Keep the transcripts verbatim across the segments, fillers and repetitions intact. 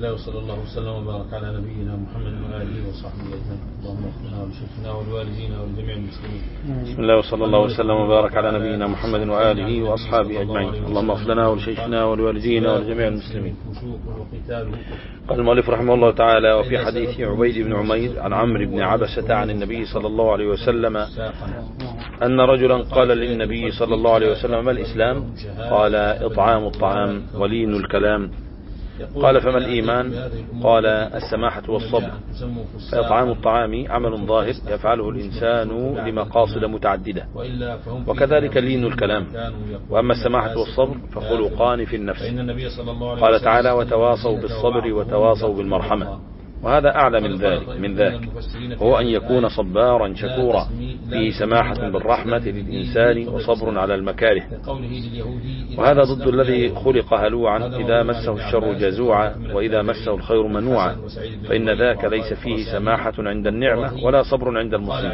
الله وصلى الله وسلم وبارك على نبينا محمد وآله وصحبه أجمعين. اللهم اغفر لنا ولشيخنا ولوالدينا ولجميع المسلمين. بسم الله وصلى الله وسلم وبارك على نبينا محمد وآله وأصحابه أجمعين. اللهم اغفر لنا ولشيخنا ولوالدينا ولجميع المسلمين. قال المؤلف رحمه الله تعالى: وفي حديث عبيد بن عمير عن عمرو بن عبسة عن النبي صلى الله عليه وسلم أن رجلا قال للنبي صلى الله عليه وسلم: ما الإسلام؟ قال: إطعام الطعام ولين الكلام. قال: فما الإيمان؟ قال: السماحة والصبر. فإطعام الطعام عمل ظاهر يفعله الإنسان لمقاصد متعددة، وكذلك لين الكلام. وأما السماحة والصبر فخلقان في النفس. قال تعالى: وتواصوا بالصبر وتواصوا بالمرحمة. وهذا أعلى من ذلك من ذلك هو أن يكون صبارا شكورا فيه سماحة بالرحمة للإنسان وصبر على المكاره. وهذا ضد الذي خلق هلوعا إذا مسه الشر جزوعا وإذا مسه الخير منوعا، فإن ذاك ليس فيه سماحة عند النعمة ولا صبر عند المصيبة.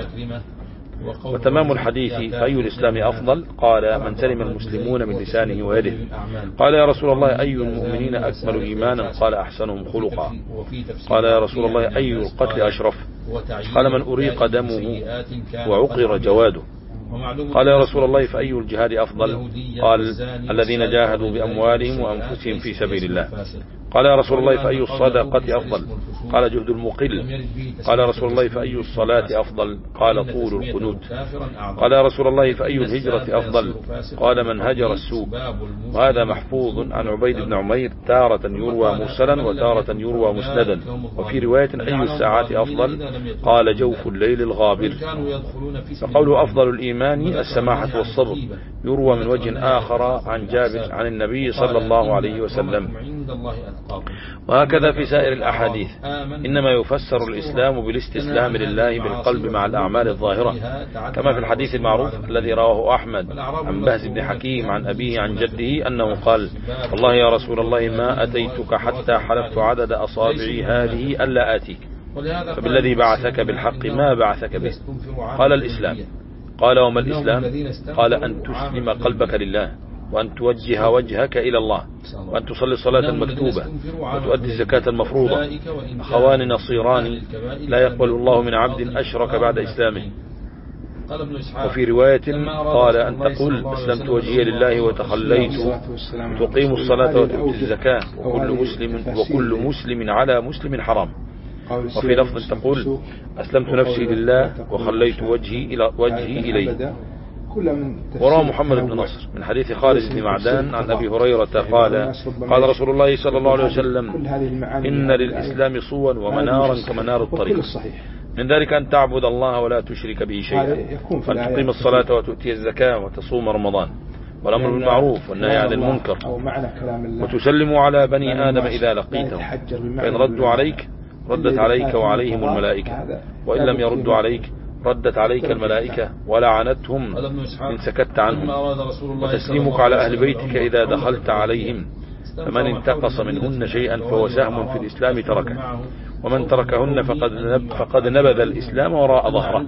وتمام الحديث: فأي الإسلام أفضل؟ قال: من سلم المسلمون من لسانه ويده. قال: يا رسول الله، أي المؤمنين أكمل إيمانا؟ قال: أحسنهم خلقا. قال: يا رسول الله، أي القتل أشرف؟ قال: من أريق دمه وعقر جواده. قال: يا رسول الله، فأي الجهاد أفضل؟ قال: الذين جاهدوا بأموالهم وأنفسهم في سبيل الله. قال: يا رسول الله، فأي الصدقة أفضل؟ قال: جهد المقل. قال: يا رسول الله، فأي الصلاة أفضل؟ قال: طول القنوت. قال: يا رسول الله، فأي الهجرة أفضل؟ قال: من هجر السوء. وهذا محفوظ عن عبيد بن عمير، تارة يروى مرسلا وتارة يروى مسندا. وفي رواية: أي الساعات أفضل؟ قال: جوف الليل الغابر. فقوله أفضل الإيمان السماحة والصبر يروى من وجه آخر عن جابر عن النبي صلى الله عليه وسلم. وهكذا في سائر الأحاديث. إنما يفسر الإسلام بالاستسلام لله بالقلب مع الأعمال الظاهرة، كما في الحديث المعروف الذي رواه أحمد عن بهز بن حكيم عن أبيه عن جده أنه قال: والله يا رسول الله ما أتيتك حتى حلفت عدد أصابعي هذه ألا آتيك، فبالذي بعثك بالحق ما بعثك به. قال: الإسلام. قال: وما الإسلام؟ قال: أن تسلم قلبك لله، وأن توجه وجهك إلى الله، وأن تصلي الصلاة المكتوبة، وتؤدي الزكاة المفروضة. أخوان نصيران لا يقبل الله من عبد أشرك بعد إسلامه. وفي رواية قال: أن تقول: أسلمت وجهي لله وتخليت، تقيم الصلاة وتؤتي الزكاة، وكل مسلم وكل مسلم على مسلم حرام. وفي لفظ تقول: أسلمت نفسي لله وخليت وجهي إلى وجهي إليه. وروى محمد بن نصر من حديث خالد بن معدان عن أبي هريرة قال: قال رسول الله صلى الله عليه وسلم: إن للإسلام صوا ومنارا كمنار الطريق، من ذلك أن تعبد الله ولا تشرك به شيئا، وأن تقيم الصلاة وتؤتي الزكاة وتصوم رمضان، والأمر بالمعروف والنهي عن المنكر، وتسلم على بني آدم إذا لقيتهم، فإن ردوا عليك ردت عليك وعليهم الملائكة، وإن لم يردوا عليك ردت عليك الملائكة ولعنتهم إن سكت عنهم، وتسليمك على أهل بيتك إذا دخلت عليهم، فمن انتقص منهن شيئا فهو سهم في الإسلام تركه، ومن تركهن فقد نب فقد نبذ الإسلام وراء ظهره.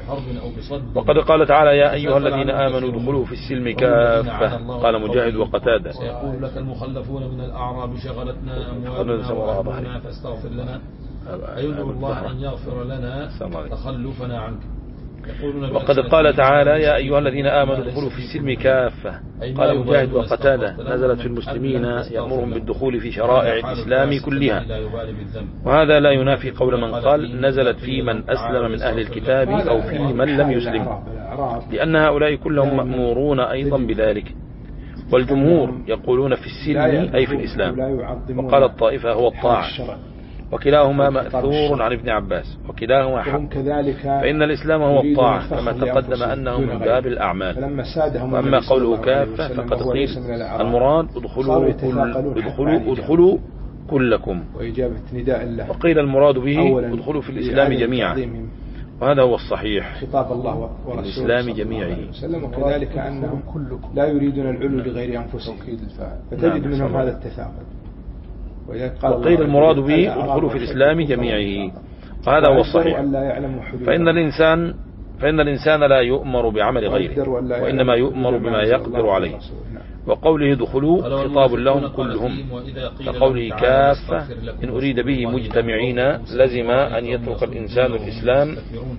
وقد قال تعالى: يا أيها الذين آمنوا ادخلوا في السلم كافة. قال مجاهد وقتادة: سيقول لك المخلفون من الأعراب شغلتنا أموالنا وأهلنا فاستغفر لنا، أيدعو الله أن يغفر لنا تخلفنا عنك. وقد قال تعالى: يا أيها الذين آمنوا ادخلوا في السلم كافة. قال مجاهد وقتادة: نزلت في المسلمين يأمرهم بالدخول في شرائع الإسلام كلها. وهذا لا ينافي قول من قال: نزلت في من أسلم من أهل الكتاب أو في من لم يسلم، لأن هؤلاء كلهم مأمورون أيضا بذلك. والجمهور يقولون في السلم أي في الإسلام، وقال الطائفة هو الطاعة، وكلاهما مأثور عن ابن عباس، وكلاهما حق، فإن الإسلام هو الطاعة كما تقدم أنه من باب الأعمال. وأما قوله كافة فقد قيل المراد ادخلوا كل ادخلوا ادخلوا كلكم، وقيل المراد به ادخلوا في الإسلام جميعا، وهذا هو الصحيح، خطاب الله ورسوله الإسلام جميعه. وكذلك أنهم لا يريدون العلو لغير أنفسهم، فتجد منهم هذا التثاقل. وقيل المراد به ادخلوا في الإسلام جميعه، وهذا هو الصحيح. فإن الإنسان فإن الإنسان لا يؤمر بعمل غيره، وإنما يؤمر بما يقدر عليه. وقوله ادخلوا خطاب لهم كلهم، كقوله كافة إن أريد به مجتمعين، لزم أن يترك الإنسان الإسلام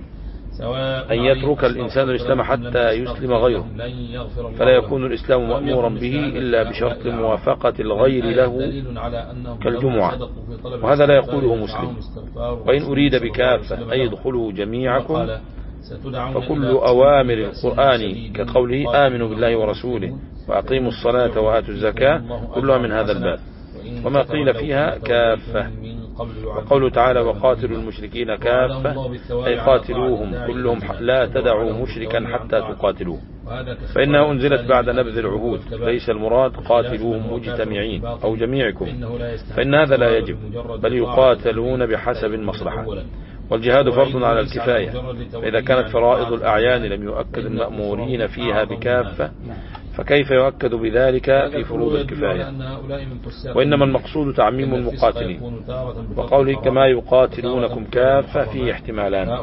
أن يترك الإنسان الإسلام حتى يسلم غيره، فلا يكون الإسلام مأمورا به إلا بشرط موافقة الغير له كالجمعة، وهذا لا يقوله مسلم. وإن أريد بكافة أي ادخلوا جميعكم، فكل أوامر القرآن كقوله آمنوا بالله ورسوله وأقيموا الصلاة وآتوا الزكاة كلها من هذا الباب، وما قيل فيها كافة. وقوله تعالى وقاتلوا المشركين كافة أي قاتلوهم كلهم، لا تدعوا مشركا حتى تقاتلوه، فإنها أنزلت بعد نبذ العهود، ليس المراد قاتلوهم مجتمعين أو جميعكم، فإن هذا لا يجب، بل يقاتلون بحسب المصلحة. والجهاد فرض على الكفاية، فإذا كانت فرائض الأعيان لم يؤكد المأمورين فيها بكافة، فكيف يؤكد بذلك في فروض الكفاية؟ وإنما المقصود تعميم المقاتلين، وقوله كما يقاتلونكم كافة فيه احتمالان.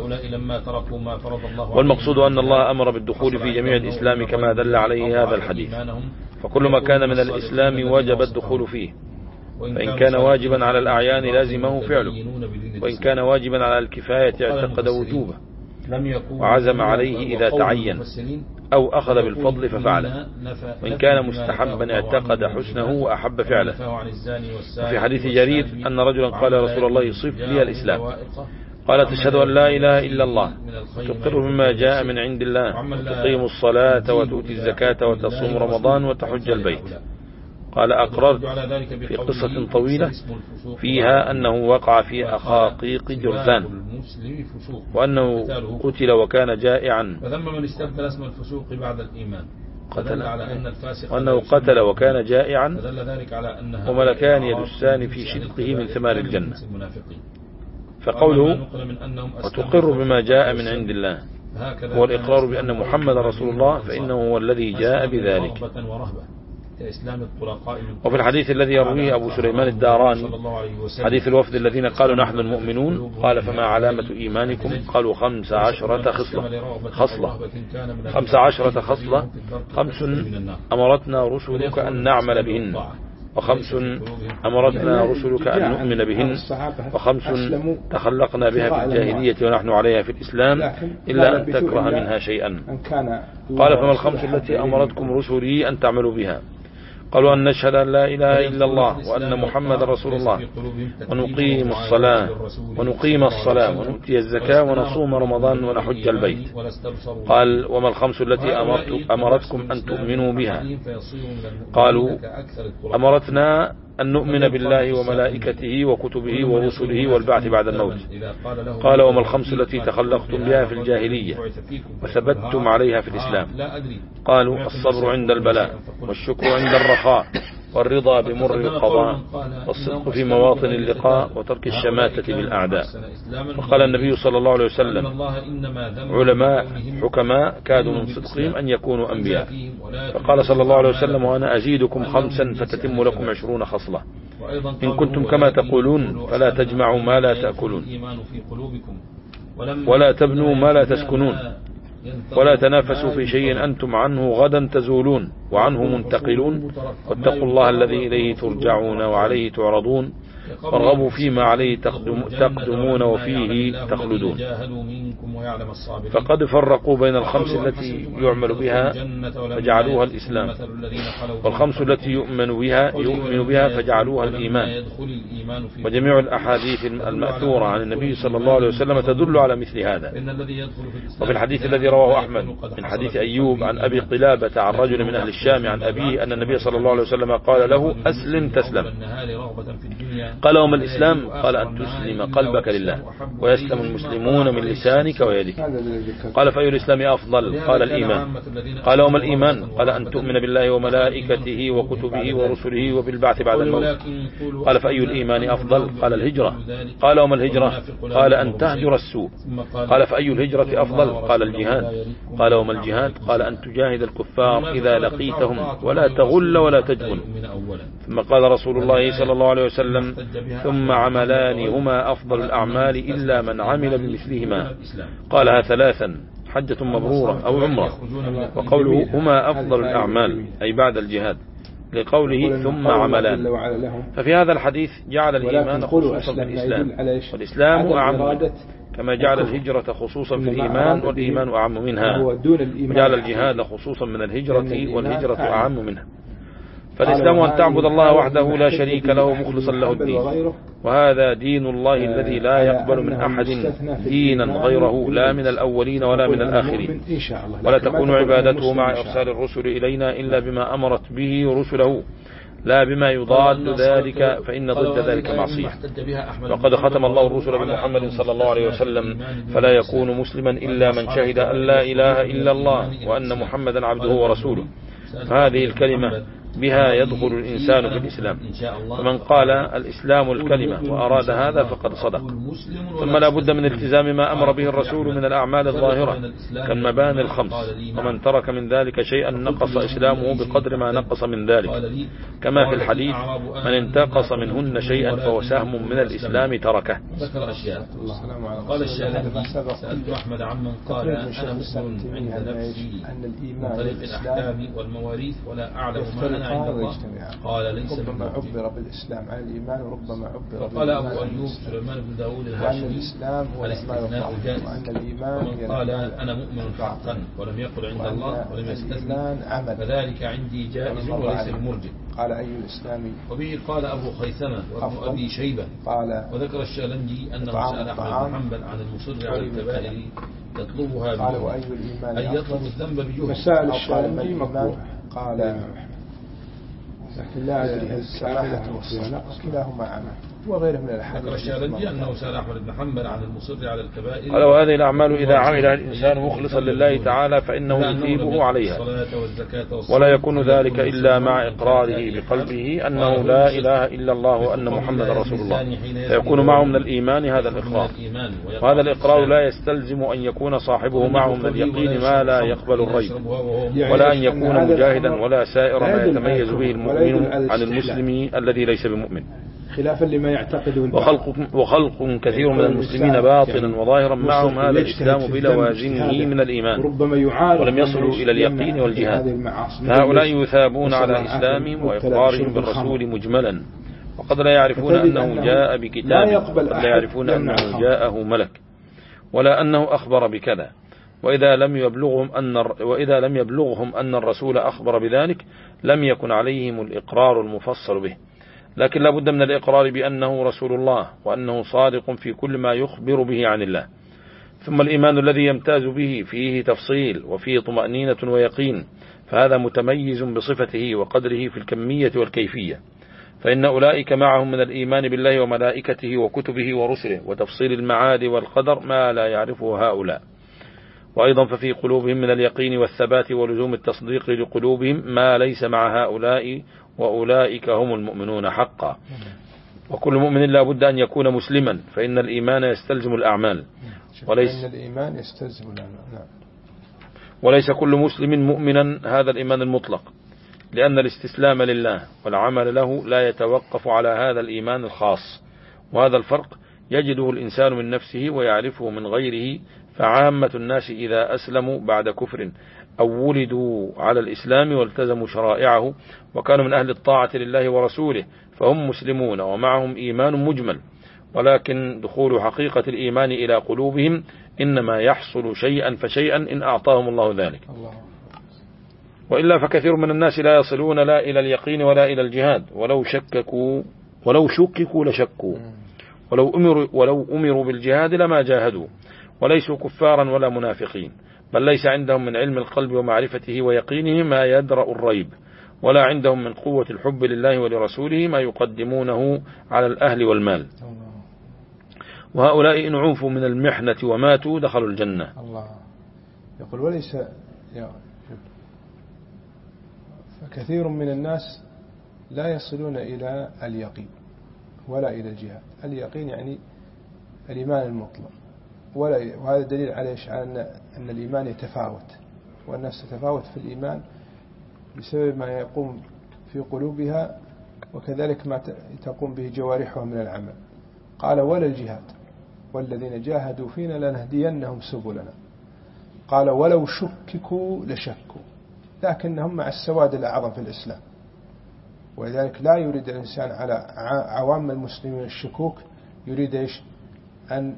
والمقصود أن الله أمر بالدخول في جميع الإسلام كما دل عليه هذا الحديث، فكل ما كان من الإسلام وجب الدخول فيه، فإن كان واجبا على الأعيان لازمه فعله، وإن كان واجبا على الكفاية اعتقد وجوبه وعزم عليه إذا تعين، أو أخذ بالفضل ففعله، وإن كان مستحبا اعتقد حسنه وأحب فعله. وفي حديث جرير أن رجلا قال يا رسول الله صف لي الإسلام، قال تشهد أن لا إله إلا الله وتقر بما جاء من عند الله وتقيم الصلاة وتؤتي الزكاة وتصوم رمضان وتحج البيت. قال أقررت، في قصة طويلة فيها أنه وقع في أخاقيق جرذان، وأنه قتل وكان جائعا، فذم من استبدل اسم الفسوق بعد الإيمان، قتل وأنه قتل وكان جائعا، وملكان يدسان في شدقه من ثمار الجنة. فقوله وتقر بما جاء من عند الله هو الإقرار بأن محمد رسول الله، فإنه هو الذي جاء بذلك. وفي الحديث الذي يرويه أبو سليمان الداراني حديث الوفد الذين قالوا نحن المؤمنون، قال فما علامة إيمانكم؟ قالوا خمس عشرة خصلة خصلة خمس عشرة خصلة خمس أمرتنا رسلك أن نعمل بهن، وخمس أمرتنا رسلك أن نؤمن بهن، وخمس تخلقنا بها في الجاهلية ونحن عليها في الإسلام إلا أن تكره منها شيئا. قال فما الخمس التي أمرتكم رسلي أن تعملوا بها؟ قالوا أن نشهد أن لا إله إلا الله وأن محمد رسول الله، ونقيم الصلاة ونقيم الصلاة ونؤتي الزكاة ونصوم رمضان ونحج البيت. قال وما الخمس التي أمرتكم أن تؤمنوا بها؟ قالوا أمرتنا أن نؤمن بالله وملائكته وكتبه ورسله والبعث بعد الموت. قال وما الخمس التي تخلقتم بها في الجاهلية وثبتتم عليها في الإسلام؟ قالوا الصبر عند البلاء، والشكر عند الرخاء، والرضا بمر القضاء، والصدق في مواطن اللقاء، وترك الشماتة بالأعداء. وقال النبي صلى الله عليه وسلم علماء حكماء كادوا من صدقهم أن يكونوا أنبياء. فقال صلى الله عليه وسلم وأنا أزيدكم خمسا فتتم لكم عشرون خصلة، إن كنتم كما تقولون فلا تجمعوا ما لا تأكلون، ولا تبنوا ما لا تسكنون، ولا تنافسوا في شيء أنتم عنه غدا تزولون وعنه منتقلون، واتقوا الله الذي إليه ترجعون وعليه تعرضون، وارغبوا فيما عليه تقدمون وفيه تخلدون. فقد فرقوا بين الخمس التي يعمل بها فجعلوها الإسلام، والخمس التي يؤمن بها يؤمن بها فجعلوها الإيمان. وجميع الأحاديث المأثورة عن النبي صلى الله عليه وسلم تدل على مثل هذا. وفي الحديث الذي رواه أحمد من حديث أيوب عن أبي قلابة عن رجل من أهل الشام عن أبيه أن النبي صلى الله عليه وسلم قال له أسلم تسلم. قال وما الإسلام؟ قال أن تسلم قلبك لله ويسلم المسلمون من لسانك ويدك. قال فأي الإسلام أفضل؟ قال الإيمان. قال وما الإيمان؟ قال أن تؤمن بالله وملائكته وكتبه ورسله وبالبعث بعد الموت. قال فأي الإيمان أفضل؟ قال الهجرة. قال وما الهجرة؟ قال أن تهجر السوء. قال فأي الهجرة أفضل؟ قال الجهاد. قال وما الجهاد؟ قال أن تجاهد الكفار إذا لقيتهم ولا تغل ولا تجبن. ثم قال رسول الله صلى الله عليه وسلم ثم عملان هما أفضل الأعمال إلا من عمل بمثلهما. قالها ثلاثا حجة مبرورة أو عمرة. وقوله هما أفضل الأعمال أي بعد الجهاد، لقوله ثم عملان. ففي هذا الحديث جعل الإيمان خصوصا في الإسلام، والإسلام أعم، كما جعل الهجرة خصوصا في الإيمان والإيمان أعم منها، وجعل الجهاد خصوصا من الهجرة والهجرة أعم منها. فالإسلام أن تعبد الله وحده لا شريك له مخلصا له الدين، وهذا دين الله الذي لا يقبل من أحد دينا غيره، لا من الأولين ولا من الآخرين. ولا تكون عبادته مع إرسال الرسل إلينا إلا بما أمرت به رسله، لا بما يضاد ذلك، فإن ضد ذلك معصية. وقد ختم الله الرسل بمحمد صلى الله عليه وسلم، فلا يكون مسلما إلا من شهد أن لا إله إلا الله وأن محمدا عبده ورسوله. هذه الكلمة بها يدخل الإنسان في الإسلام، فمن قال الإسلام الكلمة وأراد هذا فقد صدق. ثم لا بد من التزام ما أمر به الرسول من الأعمال الظاهرة كالمباني الخمس، ومن ترك من ذلك شيئا نقص إسلامه بقدر ما نقص من ذلك، كما في الحديث من انتقص منهن شيئا فهو سهم من الإسلام تركه. ذكر أشياء. قال الشالبي سألت أحمد عمن قال أنا مسلم عند نفسي من طريق الأحكام والمواريث ولا أعلم ما أنا عند الله، قال ليس ربما عبر بالإسلام عن الإيمان وربما عبر قال أبو أيوب سليمان بن داود الهاشمي الإسلام هو الاستثناء جائز، ومن قال أنا مؤمن حقا ولم يقل عند الله ولم يستثنى فذلك عندي جائز وليس بمرجئ. قال أي الإسلام، وبه قال أبو خيثمة وابن أبي شيبة. قال وذكر الشالنجي أنه سأل أحمد بن حنبل عن المصر على الكبائر يطلبها قال وأي الإيمان أن يطلب الذنب بجهد. مسائل الشالنجي مكروه. قال لكن لا أدري هل السماحة والنقص كلاهما عمل وغيره من الأحاديث. ذكر الشالنجي أنه سأل أحمد بن حنبل عن المصر على الكبائر قال وهذه الأعمال إذا عملها الإنسان مخلصا لله تعالى فإنه يثيبه عليها، ولا يكون ذلك إلا مع إقراره بقلبه أنه لا إله إلا الله وأن محمد رسول الله، فيكون معه من الإيمان هذا الإقرار. وهذا الإقرار لا يستلزم أن يكون صاحبه معه من اليقين ما لا يقبل الريب، ولا أن يكون مجاهدا ولا سائر ما يتميز به المؤمن عن المسلم الذي ليس بمؤمن، خلافا لما يعتقدون. وخلق, وخلق كثير من المسلمين باطنا وظاهرا معهم هذا الإسلام بلوازمه من الإيمان، ولم يصلوا إلى اليقين والجهاد، فهؤلاء يثابون على إسلامهم وإقرارهم بالرسول مجملا، وقد لا يعرفون أنه جاء بكتاب، وقد لا يعرفون أنه جاءه ملك، ولا أنه أخبر بكذا. وإذا لم يبلغهم أن وإذا لم يبلغهم أن الرسول أخبر بذلك لم يكن عليهم الإقرار المفصل به، لكن لا بد من الإقرار بأنه رسول الله وأنه صادق في كل ما يخبر به عن الله. ثم الإيمان الذي يمتاز به فيه تفصيل وفيه طمأنينة ويقين، فهذا متميز بصفته وقدره في الكمية والكيفية، فإن أولئك معهم من الإيمان بالله وملائكته وكتبه ورسله وتفصيل المعاد والقدر ما لا يعرفه هؤلاء. وأيضا ففي قلوبهم من اليقين والثبات ولزوم التصديق لقلوبهم ما ليس مع هؤلاء، وأولئك هم المؤمنون حقا. وكل مؤمن لا بد أن يكون مسلما، فإن الإيمان يستلزم الأعمال، وليس الإيمان يستلزم الأعمال، وليس كل مسلم مؤمنا هذا الإيمان المطلق، لأن الاستسلام لله والعمل له لا يتوقف على هذا الإيمان الخاص، وهذا الفرق يجده الإنسان من نفسه ويعرفه من غيره. فعامة الناس إذا أسلموا بعد كفر أو ولدوا على الإسلام والتزموا شرائعه وكانوا من أهل الطاعة لله ورسوله فهم مسلمون ومعهم إيمان مجمل، ولكن دخول حقيقة الإيمان إلى قلوبهم إنما يحصل شيئا فشيئا إن أعطاهم الله ذلك، وإلا فكثير من الناس لا يصلون لا إلى اليقين ولا إلى الجهاد، ولو شككوا ولو شككوا لشكوا، ولو أمروا, ولو أمروا بالجهاد لما جاهدوا، وليسوا كفارا ولا منافقين، بل ليس عندهم من علم القلب ومعرفته ويقينه ما يدرأ الريب، ولا عندهم من قوة الحب لله ولرسوله ما يقدمونه على الأهل والمال. وهؤلاء إن عوفوا من المحنة وماتوا دخلوا الجنة. الله يقول وليس فكثير من الناس لا يصلون إلى اليقين ولا إلى الجهاد. اليقين يعني الإيمان المطلق، ولا وهذا دليل على أن أن الإيمان يتفاوت، والناس تتفاوت في الإيمان بسبب ما يقوم في قلوبها وكذلك ما تقوم به جوارحها من العمل. قال ولا الجهاد والذين جاهدوا فينا لنهدينهم سبلنا. قال ولو شككوا لشكوا، لكنهم مع السواد الأعظم في الإسلام، ولذلك لا يريد الإنسان على عوام المسلمين الشكوك، يريد إيش أن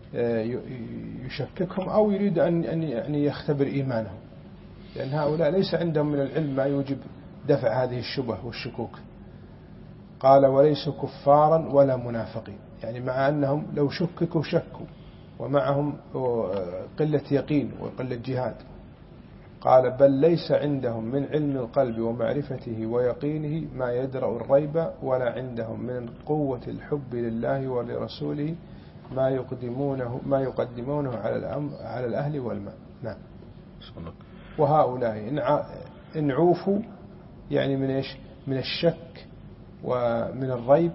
يشككهم أو يريد أن يعني يختبر إيمانهم، لأن هؤلاء ليس عندهم من العلم ما يوجب دفع هذه الشبه والشكوك. قال وليسوا كفارا ولا منافقين، يعني مع أنهم لو شككوا شكوا ومعهم قلة يقين وقلة جهاد. قال بل ليس عندهم من علم القلب ومعرفته ويقينه ما يدرأ الريب، ولا عندهم من قوة الحب لله ولرسوله ما يقدمونه ما يقدمونه على الأمر على الأهل والمال. نعم. وهؤلاء إن عوفوا يعني من إيش؟ من الشك ومن الريب،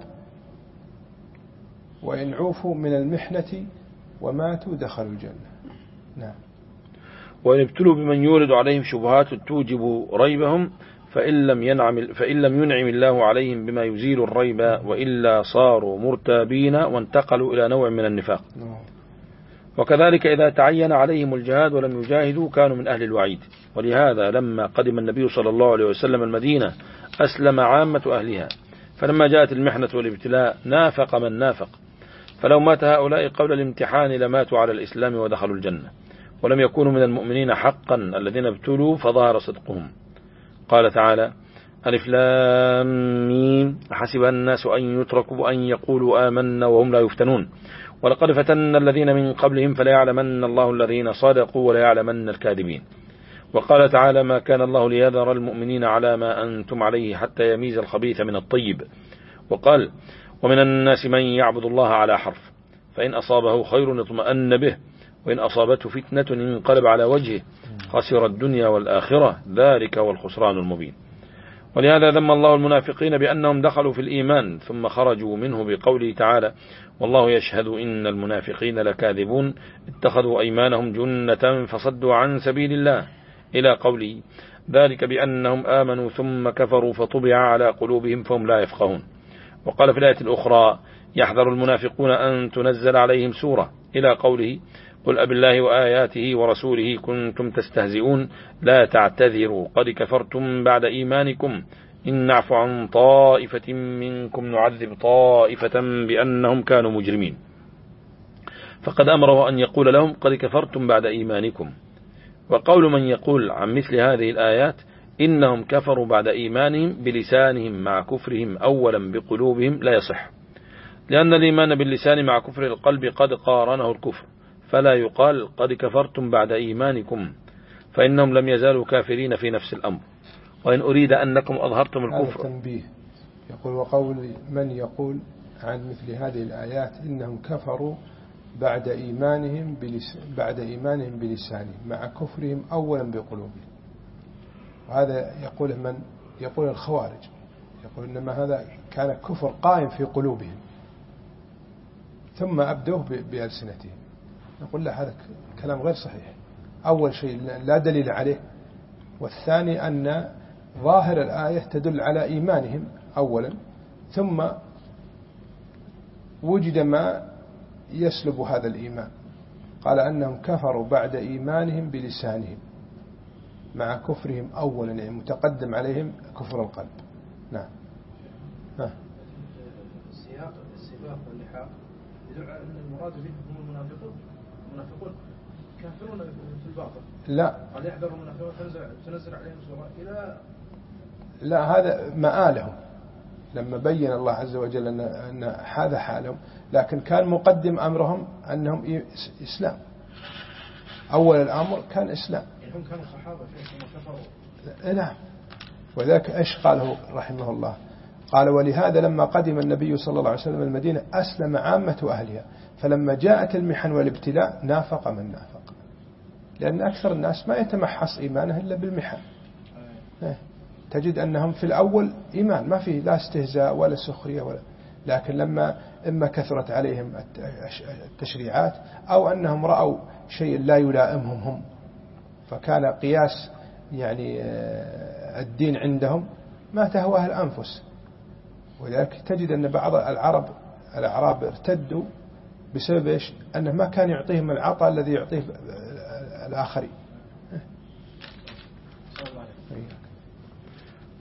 وإن عوفوا من المحنة وماتوا دخلوا الجنة. نعم. وإن ابتلوا بمن يورد عليهم شبهات توجب ريبهم فإن لم ينعم فإن لم ينعم الله عليهم بما يزيل الريب وإلا صاروا مرتابين وانتقلوا إلى نوع من النفاق. وكذلك إذا تعين عليهم الجهاد ولم يجاهدوا كانوا من أهل الوعيد. ولهذا لما قدم النبي صلى الله عليه وسلم المدينة أسلم عامة أهلها، فلما جاءت المحنة والابتلاء نافق من نافق، فلو مات هؤلاء قبل الامتحان لماتوا على الإسلام ودخلوا الجنة، ولم يكونوا من المؤمنين حقا الذين ابتلوا فظهر صدقهم. قال تعالى ألف لام ميم حسب الناس أن يتركوا أن يقولوا آمنا وهم لا يفتنون ولقد فتنا الذين من قبلهم فليعلمن الله الذين صدقوا وليعلمن الكاذبين. وقال تعالى ما كان الله ليذر المؤمنين على ما أنتم عليه حتى يميز الخبيث من الطيب. وقال ومن الناس من يعبد الله على حرف فإن أصابه خير اطمأن به وإن أصابته فتنة انقلب على وجهه خسر الدنيا والآخرة ذلك هو الخسران المبين. ولهذا ذم الله المنافقين بأنهم دخلوا في الإيمان ثم خرجوا منه بقوله تعالى والله يشهد إن المنافقين لكاذبون اتخذوا أيمانهم جنة فصدوا عن سبيل الله إلى قوله ذلك بأنهم آمنوا ثم كفروا فطبع على قلوبهم فهم لا يفقهون. وقال في الآية الأخرى يحذر المنافقون أن تنزل عليهم سورة إلى قوله قل أب الله وآياته ورسوله كنتم تستهزئون لا تعتذروا قد كفرتم بعد إيمانكم إن نعفو عن طائفة منكم نعذب طائفة بأنهم كانوا مجرمين. فقد أمره أن يقول لهم قد كفرتم بعد إيمانكم. وقول من يقول عن مثل هذه الآيات إنهم كفروا بعد إيمانهم بلسانهم مع كفرهم أولا بقلوبهم لا يصح، لأن الإيمان باللسان مع كفر القلب قد قارنه الكفر، فلا يقال قد كفرتم بعد إيمانكم، فإنهم لم يزالوا كافرين في نفس الأمر. وإن أريد أنكم أظهرتم الكفر. هذا تنبيه يقول وقول من يقول عن مثل هذه الآيات إنهم كفروا بعد إيمانهم بلس بعد إيمانهم بلسانهم مع كفرهم أولا بقلوبهم. وهذا يقول من يقول الخوارج، يقول إنما هذا كان كفر قائم في قلوبهم ثم أبدوه بألسنتهم. نقول لا هذا كلام غير صحيح. أول شيء لا دليل عليه، والثاني أن ظاهر الآية تدل على إيمانهم أولا ثم وجد ما يسلب هذا الإيمان. قال أنهم كفروا بعد إيمانهم بلسانهم مع كفرهم أولا، يعني متقدم عليهم كفر القلب. نعم. ها. السياق السباق واللحاق يدل على أن المراد بهم هم المنافقون. المنافقون كافرون في الباطل. لا. قد يحذر المنافقون تنزل عليهم سورة إلى. لا هذا مآلهم لما بين الله عز وجل أن, أن هذا حالهم، لكن كان مقدم أمرهم أنهم إسلام. أول الأمر كان إسلام. هم كانوا صحابة فيهم كفروا. نعم. وذلك إيش قاله رحمه الله؟ قال ولهذا لما قدم النبي صلى الله عليه وسلم المدينة أسلم عامة أهلها، فلما جاءت المحن والابتلاء نافق من نافق، لأن أكثر الناس ما يتمحص إيمانه إلا بالمحن. تجد أنهم في الأول إيمان ما فيه لا استهزاء ولا سخرية ولا، لكن لما إما كثرت عليهم التشريعات أو أنهم رأوا شيء لا يلائمهم هم، فكان قياس يعني الدين عندهم ما تهواه الأنفس. ولذلك تجد أن بعض العرب الأعراب ارتدوا بسبب إيش؟ أنه ما كان يعطيهم العطاء الذي يعطيه الآخرين،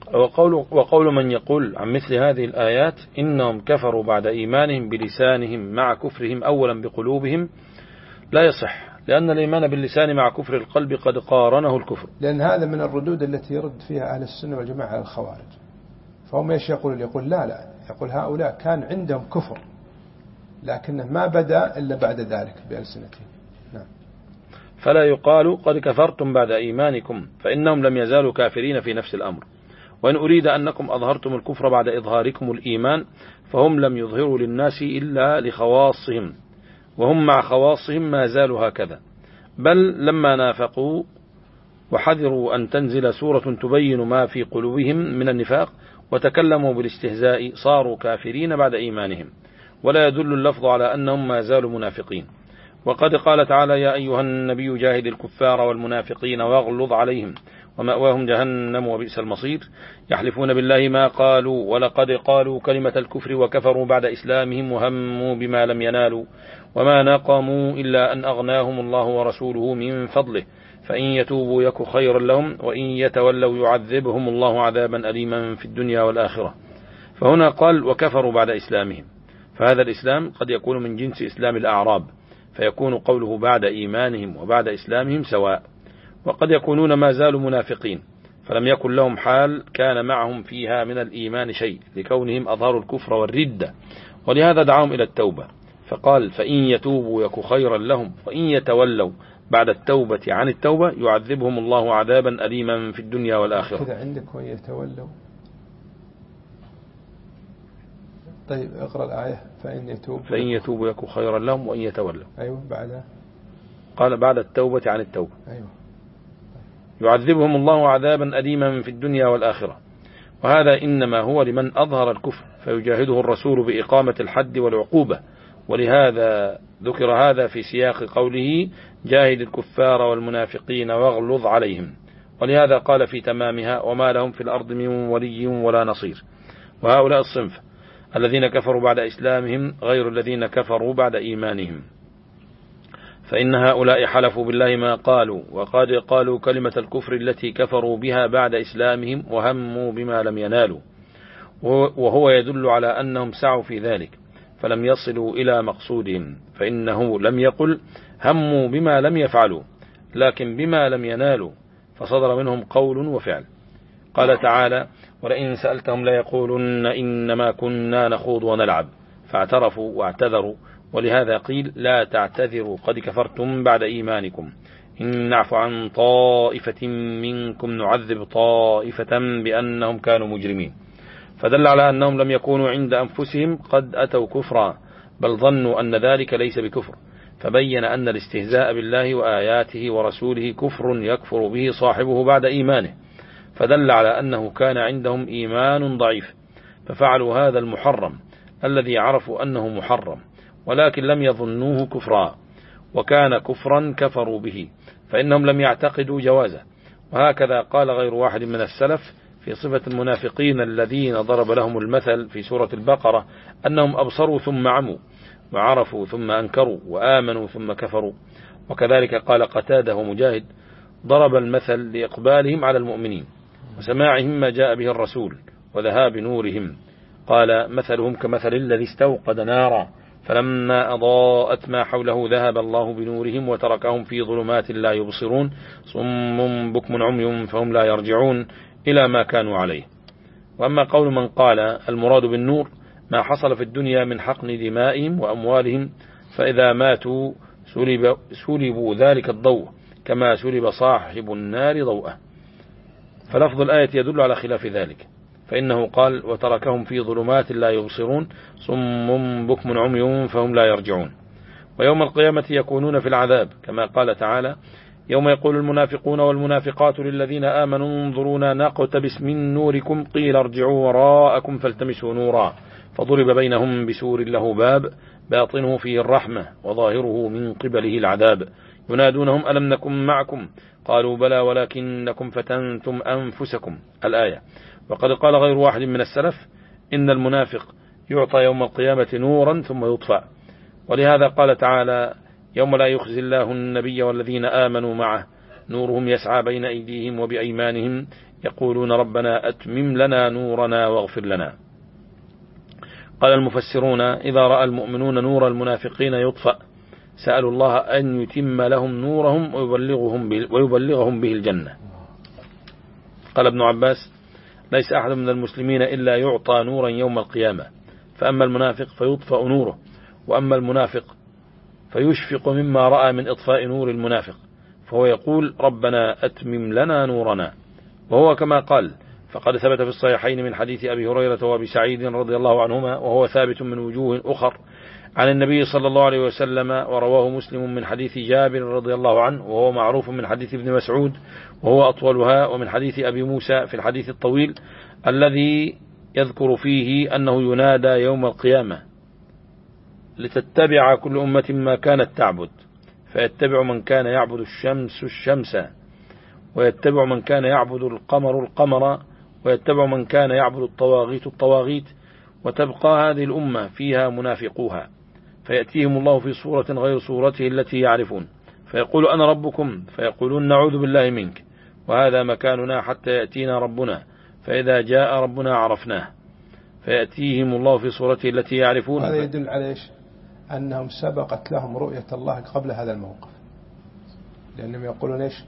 وقول, وقول من يقول عن مثل هذه الآيات إنهم كفروا بعد إيمانهم بلسانهم مع كفرهم أولا بقلوبهم لا يصح، لأن الإيمان باللسان مع كفر القلب قد قارنه الكفر. لأن هذا من الردود التي يرد فيها أهل السنة والجماعة على الخوارج. فهم ايش يقول؟ يقول لا لا يقول هؤلاء كان عندهم كفر لكنه ما بدأ إلا بعد ذلك بألسنتهم. نعم. فلا يقال قد كفرتم بعد إيمانكم، فإنهم لم يزالوا كافرين في نفس الأمر. وإن أريد أنكم أظهرتم الكفر بعد إظهاركم الإيمان، فهم لم يظهروا للناس إلا لخواصهم، وهم مع خواصهم ما زالوا هكذا، بل لما نافقوا وحذروا أن تنزل سورة تبين ما في قلوبهم من النفاق وتكلموا بالاستهزاء صاروا كافرين بعد إيمانهم، ولا يدل اللفظ على أنهم ما زالوا منافقين. وقد قال تعالى يا أيها النبي جاهد الكفار والمنافقين واغلظ عليهم ومأواهم جهنم وبئس المصير، يحلفون بالله ما قالوا ولقد قالوا كلمة الكفر وكفروا بعد إسلامهم وهموا بما لم ينالوا وما نقموا إلا أن أغناهم الله ورسوله من فضله فإن يتوبوا يك خيرا لهم وإن يتولوا يعذبهم الله عذابا أليما في الدنيا والآخرة. فهنا قال وكفروا بعد إسلامهم، فهذا الإسلام قد يكون من جنس إسلام الأعراب، فيكون قوله بعد إيمانهم وبعد إسلامهم سواء، وقد يكونون ما زالوا منافقين فلم يكن لهم حال كان معهم فيها من الإيمان شيء لكونهم أظهروا الكفر والردة، ولهذا دعاهم إلى التوبة، فقال فإن يتوبوا يك خيرا لهم وإن يتولوا بعد التوبة عن التوبة يعذبهم الله عذابا أليما في الدنيا والآخرة. كذا عندك وإن يتولوا. طيب اقرأ الآية فإن يتوبوا فإن يتوبوا يك خيرا لهم وإن يتولوا. أيوة بعدها قال بعد التوبة عن التوبة. أيوة. يعذبهم الله عذابا أليما في الدنيا والآخرة. وهذا إنما هو لمن أظهر الكفر فيجاهده الرسول بإقامة الحد والعقوبة، ولهذا ذكر هذا في سياق قوله جاهد الكفار والمنافقين واغلظ عليهم، ولهذا قال في تمامها وما لهم في الأرض من ولي ولا نصير. وهؤلاء الصنف الذين كفروا بعد إسلامهم غير الذين كفروا بعد إيمانهم، فإن هؤلاء حلفوا بالله ما قالوا وقد قالوا كلمة الكفر التي كفروا بها بعد إسلامهم وهموا بما لم ينالوا، وهو يدل على أنهم سعوا في ذلك فلم يصلوا إلى مقصودهم، فإنه لم يقل هموا بما لم يفعلوا لكن بما لم ينالوا، فصدر منهم قول وفعل. قال تعالى ولئن سألتهم ليقولن إنما كنا نخوض ونلعب، فاعترفوا واعتذروا، ولهذا قيل لا تعتذروا قد كفرتم بعد إيمانكم إن نعف عن طائفة منكم نعذب طائفة بأنهم كانوا مجرمين، فدل على أنهم لم يكونوا عند أنفسهم قد أتوا كفرا بل ظنوا أن ذلك ليس بكفر، فبين أن الاستهزاء بالله وآياته ورسوله كفر يكفر به صاحبه بعد إيمانه، فدل على أنه كان عندهم إيمان ضعيف ففعلوا هذا المحرم الذي عرفوا أنه محرم ولكن لم يظنوه كفرا، وكان كفرا كفروا به فإنهم لم يعتقدوا جوازه. وهكذا قال غير واحد من السلف في صفة المنافقين الذين ضرب لهم المثل في سورة البقرة أنهم أبصروا ثم عموا وعرفوا ثم أنكروا وآمنوا ثم كفروا. وكذلك قال قتادة ومجاهد ضرب المثل لإقبالهم على المؤمنين وسماعهم ما جاء به الرسول وذهاب نورهم، قال مثلهم كمثل الذي استوقد نارا فلما أضاءت ما حوله ذهب الله بنورهم وتركهم في ظلمات لا يبصرون صم بكم عمي فهم لا يرجعون إلى ما كانوا عليه. وأما قول من قال المراد بالنور ما حصل في الدنيا من حقن دمائهم وأموالهم، فإذا ماتوا سلب سلبوا ذلك الضوء كما سلب صاحب النار ضوءه، فلفظ الآية يدل على خلاف ذلك، فإنه قال وتركهم في ظلمات لا يبصرون صم بكم عمي فهم لا يرجعون. ويوم القيامة يكونون في العذاب كما قال تعالى يوم يقول المنافقون والمنافقات للذين آمنوا انظرونا نقتبس من نوركم قيل ارجعوا وراءكم فالتمسوا نورا فضرب بينهم بسور له باب باطنه فيه الرحمة وظاهره من قبله العذاب ينادونهم ألم نكن معكم قالوا بلى ولكنكم فتنتم أنفسكم الآية. وقد قال غير واحد من السلف إن المنافق يعطى يوم القيامة نورا ثم يطفأ، ولهذا قال تعالى يوم لا يخزي الله النبي والذين آمنوا معه نورهم يسعى بين أيديهم وبأيمانهم يقولون ربنا أتمم لنا نورنا واغفر لنا. قال المفسرون إذا رأى المؤمنون نور المنافقين يطفأ سألوا الله أن يتم لهم نورهم ويبلغهم به, ويبلغهم به الجنة. قال ابن عباس ليس أحد من المسلمين إلا يعطى نورا يوم القيامة، فأما المنافق فيطفأ نوره، وأما المنافق فيشفق مما رأى من إطفاء نور المنافق، فهو يقول ربنا أتمم لنا نورنا. وهو كما قال، فقد ثبت في الصحيحين من حديث أبي هريرة وأبي سعيد رضي الله عنهما، وهو ثابت من وجوه أخر عن النبي صلى الله عليه وسلم، ورواه مسلم من حديث جابر رضي الله عنه، وهو معروف من حديث ابن مسعود وهو أطولها، ومن حديث أبي موسى في الحديث الطويل الذي يذكر فيه أنه ينادى يوم القيامة لتتبع كل أمة ما كانت تعبد، فيتبع من كان يعبد الشمس الشمس، ويتبع من كان يعبد القمر القمر، ويتبع من كان يعبد الطواغيت الطواغيت، وتبقى هذه الأمة فيها منافقوها، فيأتيهم الله في صورة غير صورته التي يعرفون، فيقول أنا ربكم، فيقولون نعوذ بالله منك، وهذا مكاننا حتى يأتينا ربنا، فإذا جاء ربنا عرفناه، فيأتيهم الله في صورته التي يعرفون. هذا يدل على إيش؟ أنهم سبقت لهم رؤية الله قبل هذا الموقف، لأنهم يقولون إيش؟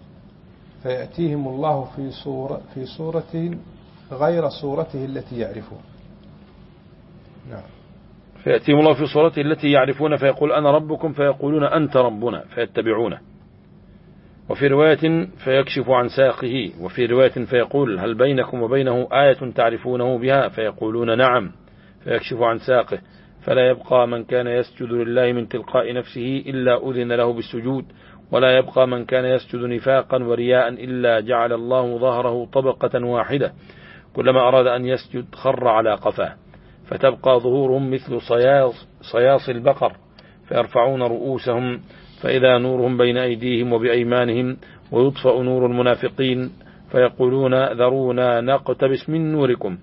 فيأتيهم الله في صورة في صورة غير صورته التي يعرفون. نعم. فيأتيهم الله في صورته التي يعرفون، فيقول أنا ربكم، فيقولون أنت ربنا، فيتبعونه. وفي رواية فيكشف عن ساقه، وفي رواية فيقول هل بينكم وبينه آية تعرفونه بها، فيقولون نعم، فيكشف عن ساقه، فلا يبقى من كان يسجد لله من تلقاء نفسه إلا أذن له بالسجود، ولا يبقى من كان يسجد نفاقا ورياء إلا جعل الله ظهره طبقة واحدة، كلما أراد أن يسجد خر على قفاه، فتبقى ظهورهم مثل صياص, صياص البقر، فيرفعون رؤوسهم فإذا نورهم بين أيديهم وبأيمانهم، ويطفأ نور المنافقين فيقولون ذرونا نقتبس من نوركم.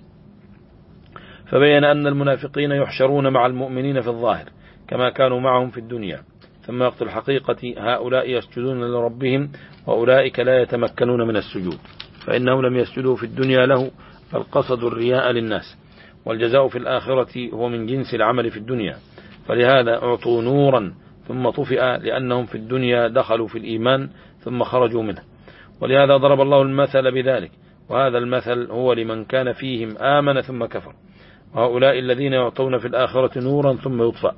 فبين أن المنافقين يحشرون مع المؤمنين في الظاهر كما كانوا معهم في الدنيا، ثم وقت الحقيقة هؤلاء يسجدون لربهم، وأولئك لا يتمكنون من السجود، فإنهم لم يسجدوا في الدنيا له، بل قصدوا الرياء للناس، والجزاء في الآخرة هو من جنس العمل في الدنيا، فلهذا أعطوا نورا ثم طفئ، لأنهم في الدنيا دخلوا في الإيمان ثم خرجوا منه، ولهذا ضرب الله المثل بذلك، وهذا المثل هو لمن كان فيهم آمن ثم كفر، وهؤلاء الذين يعطون في الآخرة نورا ثم يطفأ.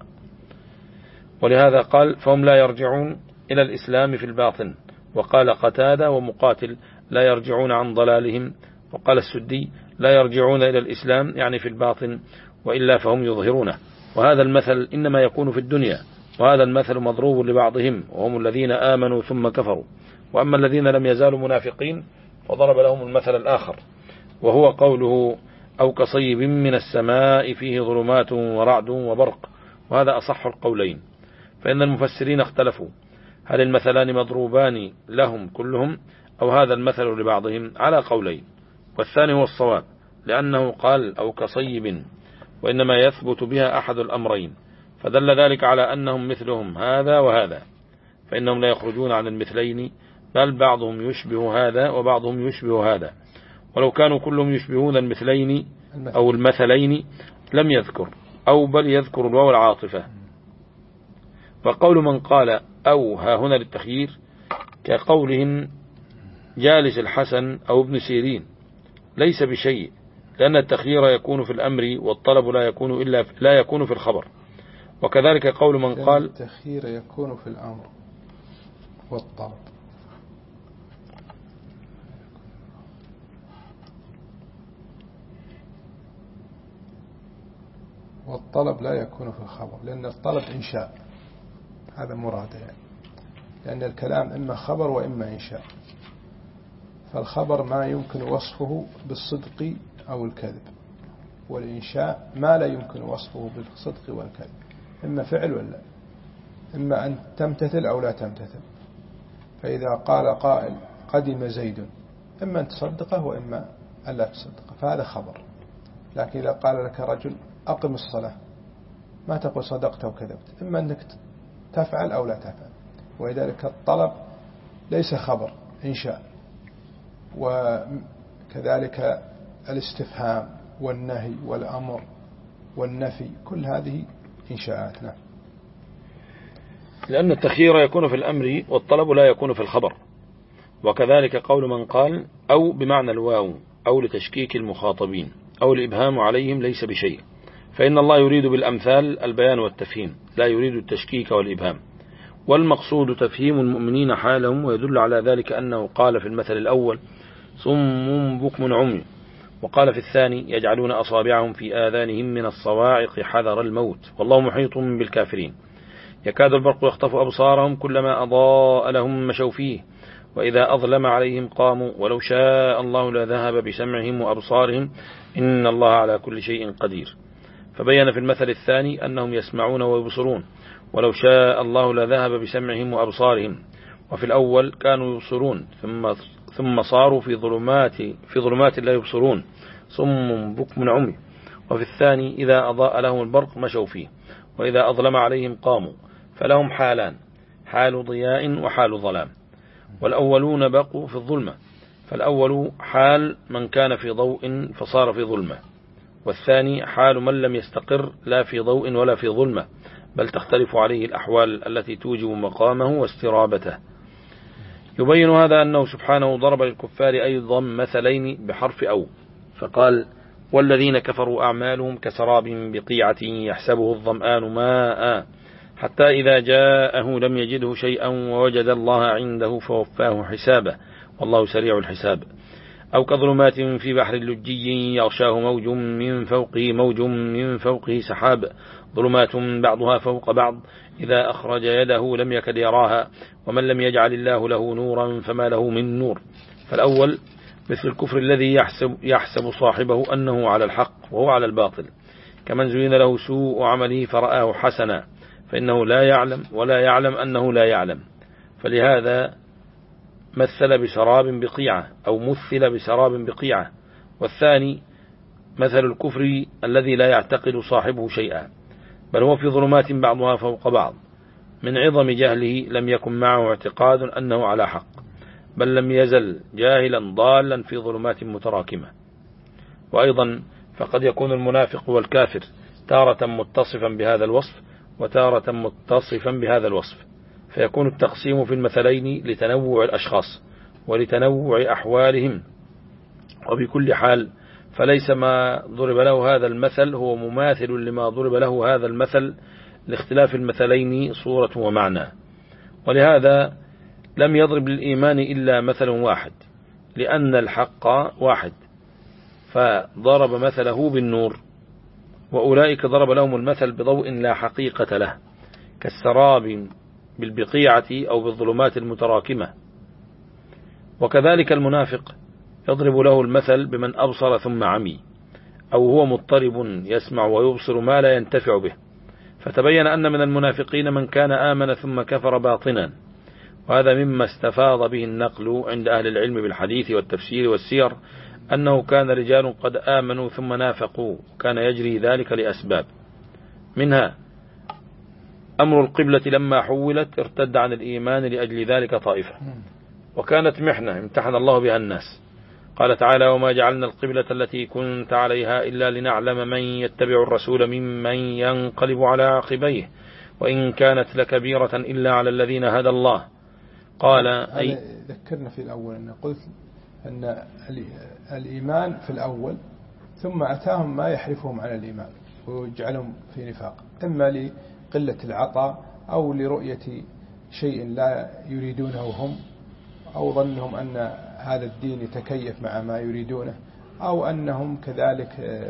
ولهذا قال فهم لا يرجعون إلى الإسلام في الباطن، وقال قتادة ومقاتل لا يرجعون عن ضلالهم، وقال السدي لا يرجعون إلى الإسلام يعني في الباطن، وإلا فهم يظهرونه. وهذا المثل إنما يكون في الدنيا، وهذا المثل مضروب لبعضهم وهم الذين آمنوا ثم كفروا، وأما الذين لم يزالوا منافقين فضرب لهم المثل الآخر، وهو قوله أو كصيب من السماء فيه ظلمات ورعد وبرق، وهذا أصح القولين، فإن المفسرين اختلفوا هل المثلان مضروبان لهم كلهم أو هذا المثل لبعضهم، على قولين، والثاني هو الصواب، لأنه قال أو كصيب، وإنما يثبت بها أحد الأمرين، فدل ذلك على أنهم مثلهم هذا وهذا، فإنهم لا يخرجون عن المثلين، بل بعضهم يشبه هذا وبعضهم يشبه هذا، ولو كانوا كلهم يشبهون المثلين أو المثلين لم يذكر، أو بل يذكر الواو العاطفة. وقول من قال أو ها هنا للتخيير كقولهم جالس الحسن أو ابن سيرين ليس بشيء، لأن التخيير يكون في الأمر، والطلب لا يكون إلا لا يكون في الخبر. وكذلك قول من قال التخيير يكون في الأمر والطلب، والطلب لا يكون في الخبر، لأن الطلب إنشاء، هذا مراده يعني، لأن الكلام إما خبر وإما إنشاء، فالخبر ما يمكن وصفه بالصدق أو الكذب، والإنشاء ما لا يمكن وصفه بالصدق والكذب، إما فعل ولا إما أن تمتثل أو لا تمتثل. فإذا قال قائل قدم زيد، إما أن تصدقه وإما أن لا تصدقه، فهذا خبر. لكن إذا قال لك رجل أقم الصلاة، ما تقول صدقت وكذبت، إما أنك تفعل أو لا تفعل. ولذلك الطلب ليس خبر إنشاء. وكذلك الاستفهام والنهي والأمر والنفي كل هذه إنشاءات. نعم. لأن التخيير يكون في الأمر والطلب لا يكون في الخبر. وكذلك قول من قال أو بمعنى الواو أو لتشكيك المخاطبين أو الإبهام عليهم ليس بشيء، فإن الله يريد بالأمثال البيان والتفهيم، لا يريد التشكيك والإبهام. والمقصود تفهيم المؤمنين حالهم، ويدل على ذلك أنه قال في المثل الأول صم بكم عمي، وقال في الثاني يجعلون أصابعهم في آذانهم من الصواعق حذر الموت والله محيط بالكافرين. يكاد البرق يخطف أبصارهم كلما أضاء لهم مشوا فيه وإذا أظلم عليهم قاموا ولو شاء الله لذهب بسمعهم وأبصارهم إن الله على كل شيء قدير. فبين في المثل الثاني أنهم يسمعون ويبصرون ولو شاء الله لذهب بسمعهم وأبصارهم، وفي الأول كانوا يبصرون ثم ثم صاروا في ظلمات في ظلمات لا يبصرون صم بكم عمي. وفي الثاني إذا أضاء لهم البرق مشوا فيه وإذا أظلم عليهم قاموا، فلهم حالان، حال ضياء وحال ظلام. والأولون بقوا في الظلمة، فالأول حال من كان في ضوء فصار في ظلمة، والثاني حال من لم يستقر لا في ضوء ولا في ظلمة، بل تختلف عليه الأحوال التي توجب مقامه واسترابته. يبين هذا أنه سبحانه ضرب للكفار أيضا مثلين بحرف أو، فقال والذين كفروا أعمالهم كسراب بقيعة يحسبه الظمآن ماء حتى إذا جاءه لم يجده شيئا ووجد الله عنده فوفاه حسابه والله سريع الحساب. أو كظلمات في بحر لجي يغشاه موج من فوقه موج من فوقه سحاب ظلمات بعضها فوق بعض إذا أخرج يده لم يكد يراها ومن لم يجعل الله له نورا فما له من نور. فالأول مثل الكفر الذي يحسب, يحسب صاحبه أنه على الحق وهو على الباطل، كمن زين له سوء عمله فرآه حسنا فإنه لا يعلم ولا يعلم أنه لا يعلم، فلهذا مثل بسراب بقيعة أو مثل بسراب بقيعة. والثاني مثل الكفر الذي لا يعتقد صاحبه شيئا بل هو في ظلمات بعضها فوق بعض، من عظم جهله لم يكن معه اعتقاد أنه على حق، بل لم يزل جاهلا ضالا في ظلمات متراكمة. وأيضا فقد يكون المنافق والكافر تارة متصفا بهذا الوصف وتارة متصفا بهذا الوصف، فيكون التقسيم في المثلين لتنوع الأشخاص ولتنوع أحوالهم. وبكل حال فليس ما ضرب له هذا المثل هو مماثل لما ضرب له هذا المثل لاختلاف المثلين صورة ومعنى. ولهذا لم يضرب للإيمان إلا مثل واحد لأن الحق واحد، فضرب مثله بالنور، وأولئك ضرب لهم المثل بضوء لا حقيقة له كالسراب بالبقيعة أو بالظلمات المتراكمة. وكذلك المنافق يضرب له المثل بمن أبصر ثم عمي، أو هو مضطرب يسمع ويبصر ما لا ينتفع به. فتبين أن من المنافقين من كان آمن ثم كفر باطنا، وهذا مما استفاض به النقل عند أهل العلم بالحديث والتفسير والسير أنه كان رجال قد آمنوا ثم نافقوا، وكان يجري ذلك لأسباب، منها أمر القبلة لما حولت ارتد عن الإيمان لأجل ذلك طائفة، وكانت محنة امتحن الله بها الناس. قال تعالى وما جعلنا القبلة التي كنت عليها إلا لنعلم من يتبع الرسول ممن ينقلب على عقبيه وإن كانت لكبيرة إلا على الذين هدى الله. قال أي ذكرنا في الأول أن قلت أن الإيمان في الأول ثم أتاهم ما يحرفهم على الإيمان ويجعلهم في نفاق، إما لقلة العطاء أو لرؤية شيء لا يريدونه هم، أو ظنهم أن هذا الدين يتكيف مع ما يريدونه، أو أنهم كذلك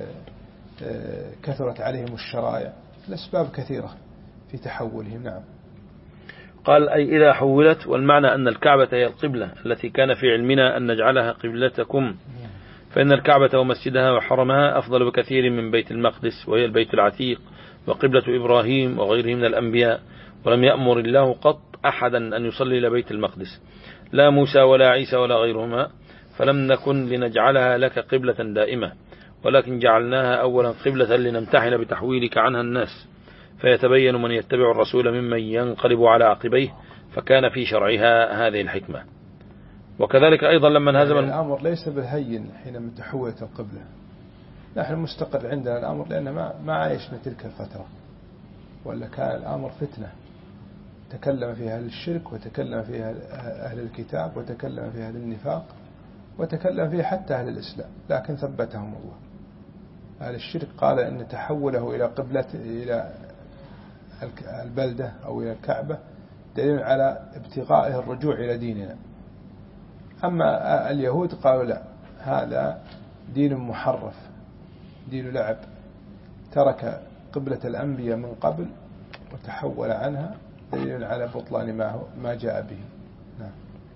كثرت عليهم الشرائع. الأسباب كثيرة في تحولهم. نعم. قال أي إذا حولت، والمعنى أن الكعبة هي القبلة التي كان في علمنا أن نجعلها قبلتكم، فإن الكعبة ومسجدها وحرمها أفضل بكثير من بيت المقدس وهي البيت العتيق وقبلة إبراهيم وغيره من الأنبياء، ولم يأمر الله قط أحدا أن يصلي إلى بيت المقدس، لا موسى ولا عيسى ولا غيرهما، فلم نكن لنجعلها لك قبلة دائمة، ولكن جعلناها أولا قبلة لنمتحن بتحويلك عنها الناس، فيتبين من يتبع الرسول ممن ينقلب على عقبيه، فكان في شرعها هذه الحكمة. وكذلك أيضا لما انهزم يعني الأمر ليس بالهين حينما تحولت القبلة، نحن مستقر عندنا الأمر لأن ما ما عايشنا تلك الفترة، ولا كان الأمر فتنة تكلم فيها أهل الشرك، وتكلم فيها أهل الكتاب، وتكلم فيها أهل النفاق، وتكلم فيها حتى أهل الإسلام، لكن ثبتهم الله. أهل الشرك قال إن تحوله إلى قبلة إلى البلدة أو إلى الكعبة دليل على ابتغائه الرجوع إلى ديننا. أما اليهود قالوا لا، هذا دين محرف، دين لعب، ترك قبلة الأنبياء من قبل وتحول عنها، دليل على بطلان ما جاء به. نعم.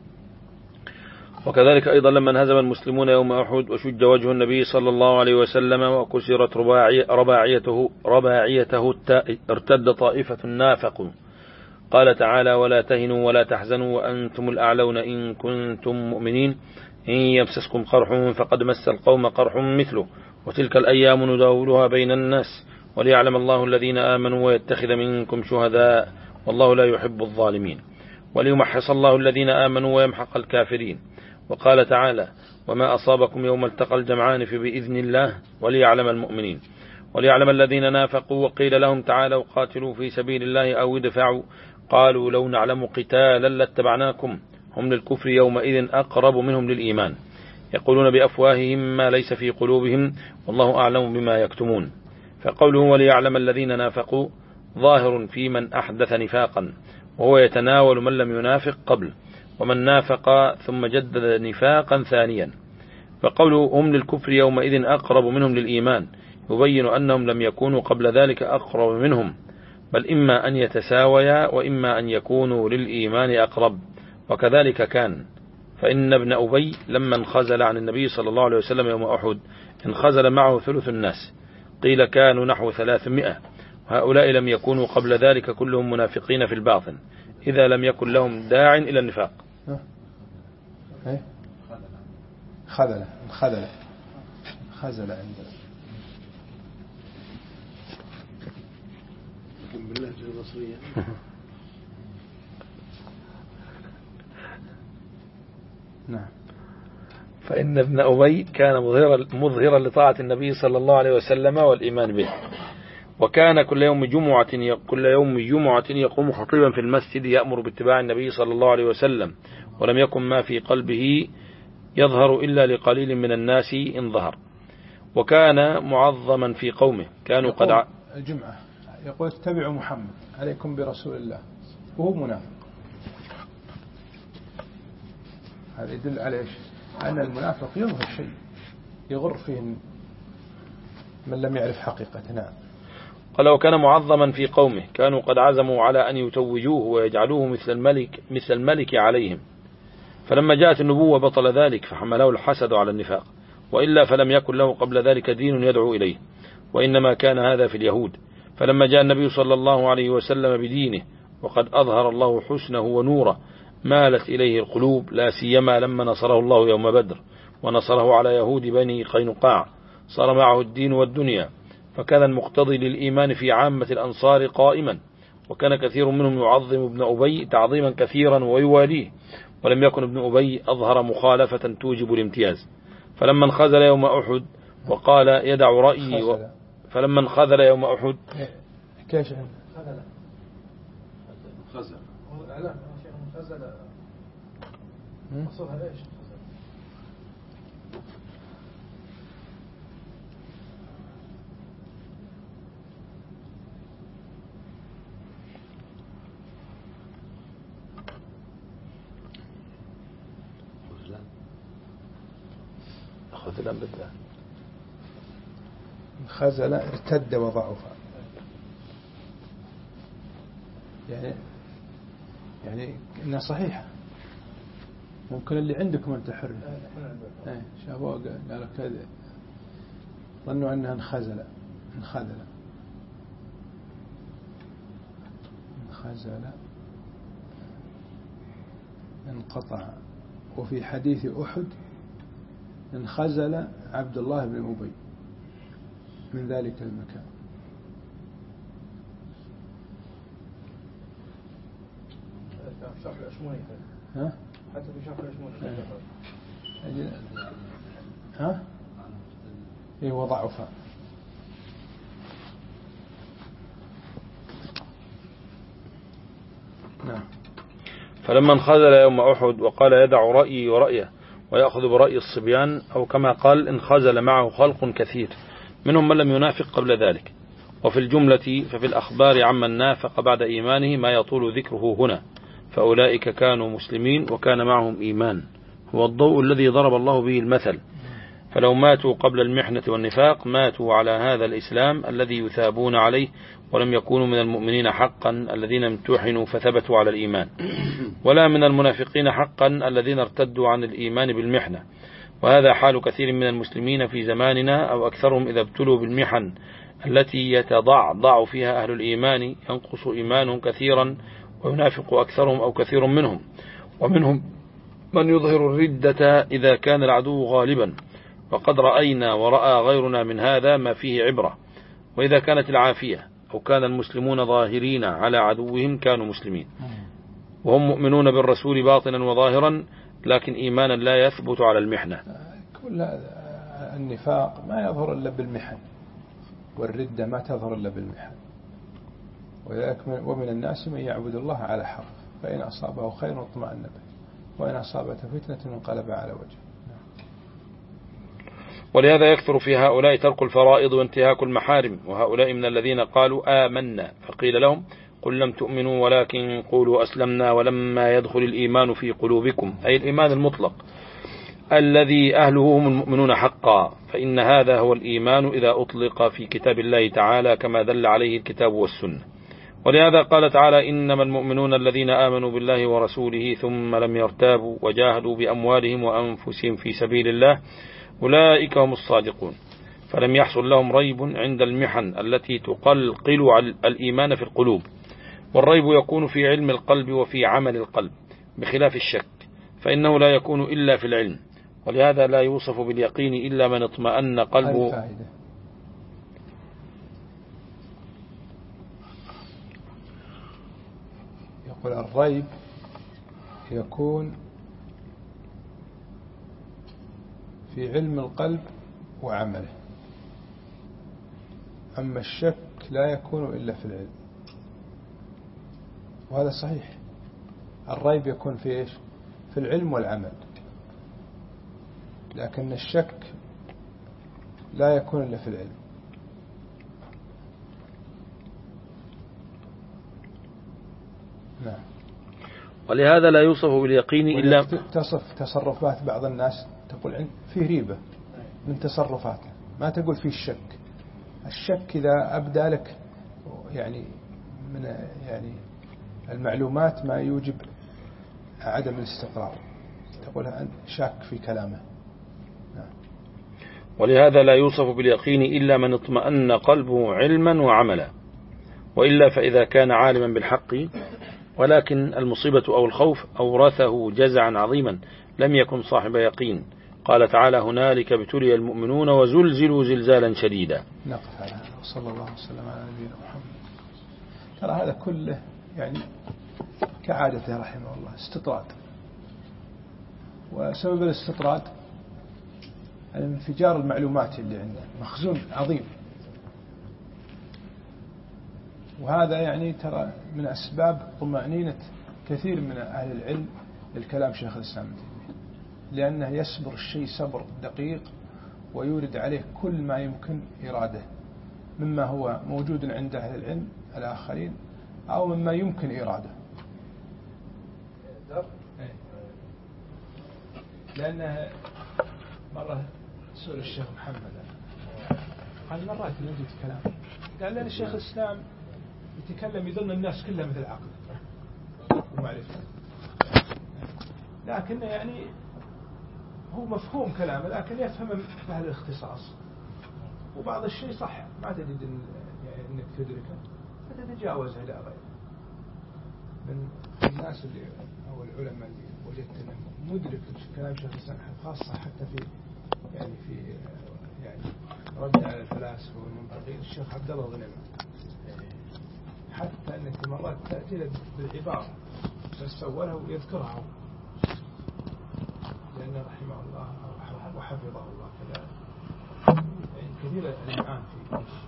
وكذلك أيضا لما انهزم المسلمون يوم أحد وشج وجه النبي صلى الله عليه وسلم وكسرت رباعيته, رباعيته ارتد طائفة نافقوا، قال تعالى: ولا تهنوا ولا تحزنوا وأنتم الأعلون إن كنتم مؤمنين إن يمسسكم قرح فقد مس القوم قرح مثله وتلك الأيام نداولها بين الناس وليعلم الله الذين آمنوا ويتخذ منكم شهداء والله لا يحب الظالمين وليمحص الله الذين آمنوا ويمحق الكافرين. وقال تعالى: وما أصابكم يوم التقى الجمعان فبإذن الله وليعلم المؤمنين وليعلم الذين نافقوا. وقيل لهم تعالوا قاتلوا في سبيل الله أو ادفعوا قالوا لو نعلم قتالا لاتبعناكم هم للكفر يومئذ أقرب منهم للإيمان يقولون بأفواههم ما ليس في قلوبهم والله أعلم بما يكتمون. فقوله وليعلم الذين نافقوا ظاهر في من أحدث نفاقا، وهو يتناول من لم ينافق قبل ومن نافق ثم جدد نفاقا ثانيا. فقوله هم للكفر يومئذ أقرب منهم للإيمان يبين أنهم لم يكونوا قبل ذلك أقرب منهم، بل إما أن يتساويا وإما أن يكونوا للإيمان أقرب. وكذلك كان، فإن ابن أبي لما انخزل عن النبي صلى الله عليه وسلم يوم أحد انخزل معه ثلث الناس، قيل كانوا نحو ثلاثمائة، وهؤلاء لم يكونوا قبل ذلك كلهم منافقين في الباطن إذا لم يكن لهم داع إلى النفاق. خذل خذل خذل عندنا باللهجة المصرية. نعم. فإن ابن أبي كان مظهرا مظهرا لطاعة النبي صلى الله عليه وسلم والإيمان به، وكان كل يوم جمعة كل يوم جمعة يقوم خطيبا في المسجد يأمر باتباع النبي صلى الله عليه وسلم، ولم يكن ما في قلبه يظهر إلا لقليل من الناس إن ظهر. وكان معظما في قومه، كانوا قد ع... الجمعة يقول اتبعوا محمد عليكم برسول الله، وهو منافق. هذا يدل على إيش؟ أن المنافق يظهر شيء يغر فيه من لم يعرف حقيقته. نعم. قال: وكان معظما في قومه، كانوا قد عزموا على أن يتوجوه ويجعلوه مثل الملك مثل الملك عليهم، فلما جاءت النبوة بطل ذلك فحمله الحسد على النفاق، وإلا فلم يكن له قبل ذلك دين يدعو إليه، وإنما كان هذا في اليهود. فلما جاء النبي صلى الله عليه وسلم بدينه وقد أظهر الله حسنه ونوره مالت إليه القلوب، لا سيما لما نصره الله يوم بدر ونصره على يهود بني قينقاع، صار معه الدين والدنيا، فكان المقتضي للإيمان في عامة الأنصار قائما، وكان كثير منهم يعظم ابن أبي تعظيما كثيرا ويواليه، ولم يكن ابن أبي أظهر مخالفة توجب الامتياز. فلما انخزل يوم أحد وقال يدع رأيي و... فلما انخزل يوم أحد كيف خزل خزل لا خزل مصرها ليش خذلان بالله خزل ارتد وضعف، يعني يعني إنها صحيحة، ممكن اللي عندكم أنت حر. ايه شافوه قالوا كذا، ظنوا أنها انخزل انخزل انخزل انقطع. وفي حديث أحد انخزل عبد الله بن أبي من ذلك المكان. ها؟ حتى في شرح الأشموني ها؟ إيه وضعفها. نعم. فلما انخذل يوم أحد وقال يدع رأيي ورأيه ويأخذ برأي الصبيان، أو كما قال انخذل معه خلق كثير منهم من لم ينافق قبل ذلك. وفي الجملة ففي الأخبار عمن نافق بعد إيمانه ما يطول ذكره هنا، فأولئك كانوا مسلمين وكان معهم إيمان، هو الضوء الذي ضرب الله به المثل. فلو ماتوا قبل المحنة والنفاق ماتوا على هذا الإسلام الذي يثابون عليه، ولم يكونوا من المؤمنين حقا الذين امتحنوا فثبتوا على الإيمان، ولا من المنافقين حقا الذين ارتدوا عن الإيمان بالمحنة. وهذا حال كثير من المسلمين في زماننا، أو أكثرهم إذا ابتلوا بالمحن التي يتضعضع فيها أهل الإيمان ينقص إيمانهم كثيرا وينافق أكثرهم أو كثير منهم. ومنهم من يظهر الردة إذا كان العدو غالبا، وقد رأينا ورأى غيرنا من هذا ما فيه عبرة. وإذا كانت العافية أو كان المسلمون ظاهرين على عدوهم كانوا مسلمين، وهم مؤمنون بالرسول باطنا وظاهرا، لكن إيمانا لا يثبت على المحنة. كل النفاق ما يظهر إلا بالمحن، والردة ما تظهر إلا بالمحن. ومن الناس من يعبد الله على حرف، فإن أصابه خير اطمأن به، وإن أصابته فتنة انقلب على وجهه. ولهذا يكثر في هؤلاء ترك الفرائض وانتهاك المحارم، وهؤلاء من الذين قالوا آمنا فقيل لهم قل لم تؤمنوا ولكن قولوا أسلمنا ولما يدخل الإيمان في قلوبكم، أي الإيمان المطلق الذي أهله هم المؤمنون حقا، فإن هذا هو الإيمان إذا أطلق في كتاب الله تعالى كما دل عليه الكتاب والسنة. ولهذا قال تعالى إنما المؤمنون الذين آمنوا بالله ورسوله ثم لم يرتابوا وجاهدوا بأموالهم وأنفسهم في سبيل الله أولئك هم الصادقون. فلم يحصل لهم ريب عند المحن التي تقلقل الإيمان في القلوب، والريب يكون في علم القلب وفي عمل القلب بخلاف الشك، فإنه لا يكون إلا في العلم. ولهذا لا يوصف باليقين إلا من اطمأن قلبه. يقول الريب يكون في علم القلب وعمله، أما الشك لا يكون إلا في العلم، وهذا صحيح. الريب يكون في إيش؟ في العلم والعمل، لكن الشك لا يكون إلا في العلم. نعم. ولهذا لا يوصف باليقين إلا تصف تصرفات بعض الناس تقول فيه ريبة من تصرفاته، ما تقول فيه الشك. الشك إذا أبدى لك يعني من يعني المعلومات ما يوجب عدم الاستقرار، تقول أنت شاك في كلامه. نعم. ولهذا لا يوصف باليقين إلا من اطمأن قلبه علما وعملا، وإلا فإذا كان عالما بالحق ولكن المصيبة أو الخوف أورثه جزعا عظيما لم يكن صاحب يقين. قال تعالى هنالك ابتلي المؤمنون وزلزلوا زلزالا شديدا. نقف على هذا وصلى الله وسلم على نبينا محمد. ترى هذا كله يعني كعادته رحمه الله استطراد، وسبب الاستطراد انفجار المعلومات اللي عنده، مخزون عظيم، وهذا يعني ترى من أسباب طمأنينة كثير من أهل العلم للكلام شيخ الإسلام ابن تيمية، لأنه يصبر الشيء صبر دقيق ويورد عليه كل ما يمكن إراده مما هو موجود عند أهل العلم الآخرين أو مما يمكن إراده. لأنه مرة سؤال الشيخ محمد عن مرات اللي يجي كلام قال لنا الشيخ الإسلام يتكلم يظن الناس كلها مثل عقل ومعرفة، لكن يعني هو مفهوم كلامه لكن يفهم بهذا الاختصاص، وبعض الشيء صح ما تجد إن يعني انك تدركه فتتجاوزه الى غيره من الناس اللي او العلماء اللي وجدت انهم مدرك كلام شيخ الإسلام خاصة حتى في يعني في يعني رد على الفلاسفة والمنطقين الشيخ عبد الله غنيمة، حتى أنك مرات تأتي بالعبارة فاستوله ويذكرها لأن رحمه الله وحفظه الله كذلك. يعني كثير الإمعان في